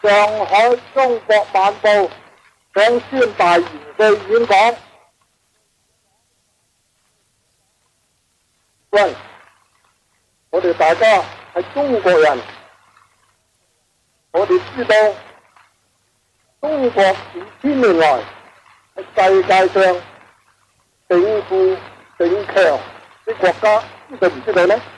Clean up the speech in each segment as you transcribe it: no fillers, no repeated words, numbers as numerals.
上海中國晚報想宣大元帥演講。喂，我哋大家係中國人，我哋知道中國2000年來喺世界上頂富頂強啲國家，知道唔知道呢？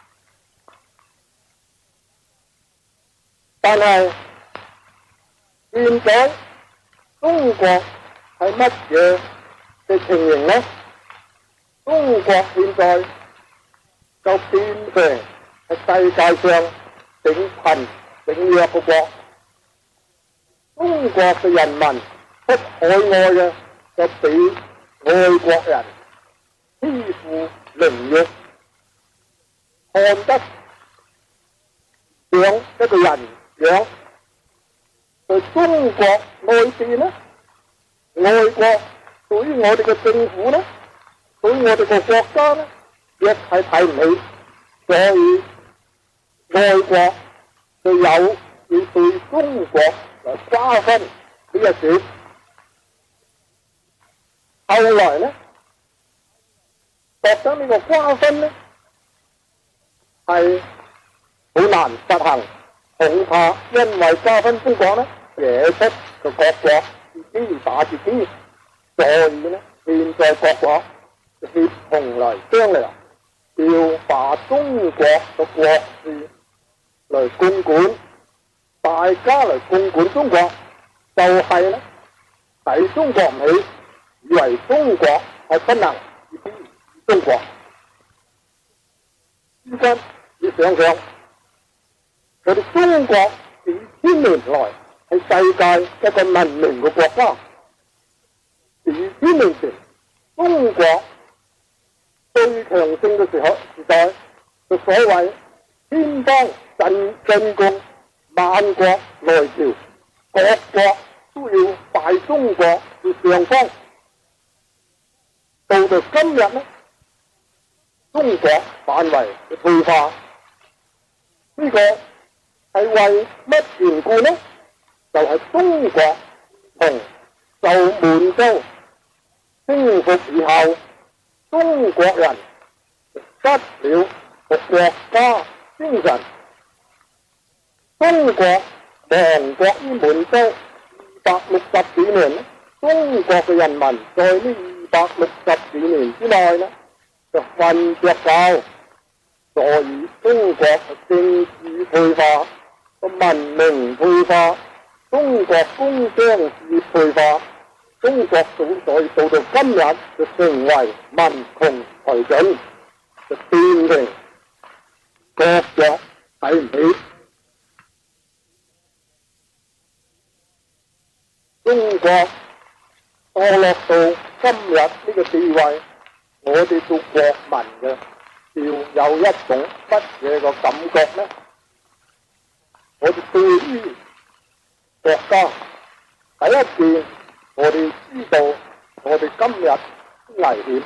但係現在中國係乜嘢嘅情形呢？中國現在就變成係世界上頂貧頂弱嘅國。中國嘅人民出海外嘅就俾外國人欺負凌辱，看得像一個人樣。在中國外邊呢，外國對於我哋嘅政府呢，對於我哋嘅國家呢，亦係睇唔起，所以外國就有要對中國嚟瓜分呢一點。後來呢，覺得呢個瓜分呢係好難實行，恐怕因為瓜分中國呢，惹出個各國自己打自己，所以呢，現在各國協同嚟商量，要把中國嘅國事嚟共管，大家嚟共管中國，就係呢睇中國唔起，以為中國係不能自己中國。依家你想想，我哋中國2000年來係世界一個文明嘅國家。2000年前，中國最強盛嘅時代，就所謂天邦進貢，萬國來朝，各國都要拜中國為上方。到今日呢，中國範圍嘅退化，呢個係為乜緣故呢？就係中國同受滿洲征服以後，中國人失了個國家精神。中國亡國於滿洲260幾年，中國嘅人民在呢260幾年之內呢，就瞓着覺，所以中國嘅政治退化，個文明退化，中國工商事業退化，中國所以到今日就成為民窮財盡，就變成各國睇唔起。中國墮落到今日呢個地位，我哋做國民嘅要有一種乜嘢個感覺呢？我哋對於國家第一件，我哋知道我哋今日危險，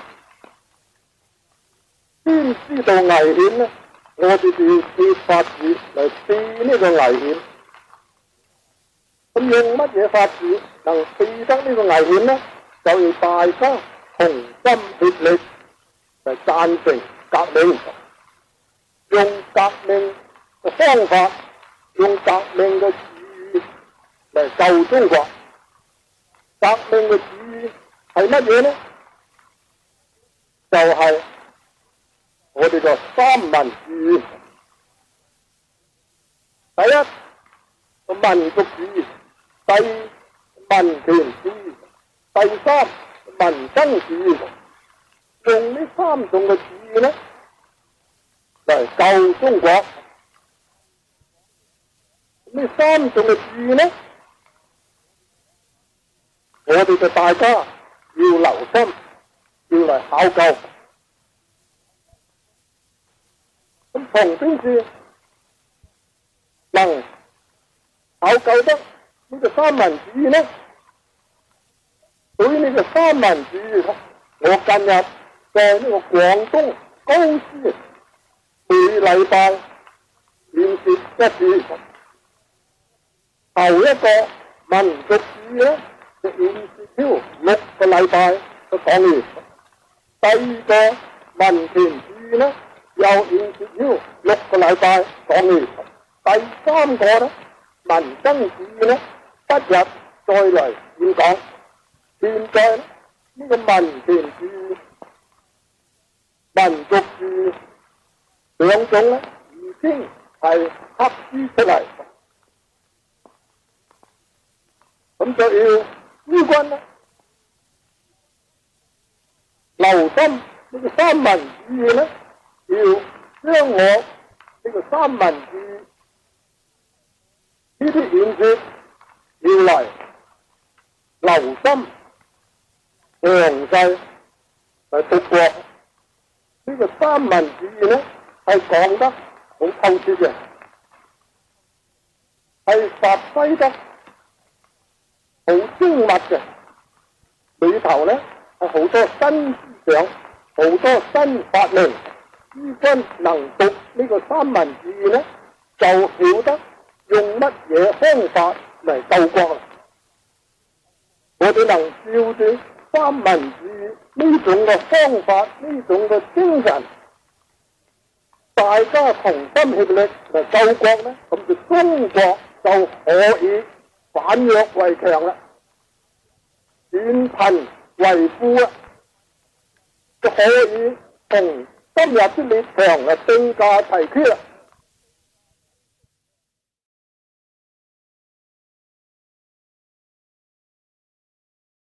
先知道危險呢，我哋就要設法子嚟避呢個危險。咁用乜嘢法子能避得呢個危險呢？就要大家同心協力嚟贊成革命，用革命嘅方法，用革命嘅主義嚟救中國。革命嘅主義係乜嘢呢？就係我哋嘅三民主義。第一個民族主義，第二民權主義，第三民生主義。用呢三種嘅主義呢嚟救中國。呢三種嘅主義呢，我哋就大家要留心，要嚟考究。咁從邊處能考究得呢個三民主義呢？對於呢個三民主義，我近日在呢個廣東高師每禮拜練習一次，提頭一個民族主義咧就延遲6個禮拜就講完，第二個民權主義咧又延遲6個禮拜講完，第三個咧民生主義咧7日再嚟演講。現在呢個民權主義、民族主義兩種咧已經係合於出嚟，咁就要諸君咧留心呢個三民主義咧，要將我呢個三民主義呢啲演説要嚟留心詳細嚟讀過。呢個三民主義咧係講得好透徹嘅，係發揮得好精密嘅，裏頭咧係好多新思想，好多新發明。諸君能讀呢個三民主義咧，就曉得用乜嘢方法嚟救國啦。我哋能照住三民主義呢種嘅方法，呢種嘅精神，大家同心協力嚟救國咧，咁就中國就可以反弱為強啦，轉貧為富啦，就可以同今日啲列強啊並駕齊驅啦。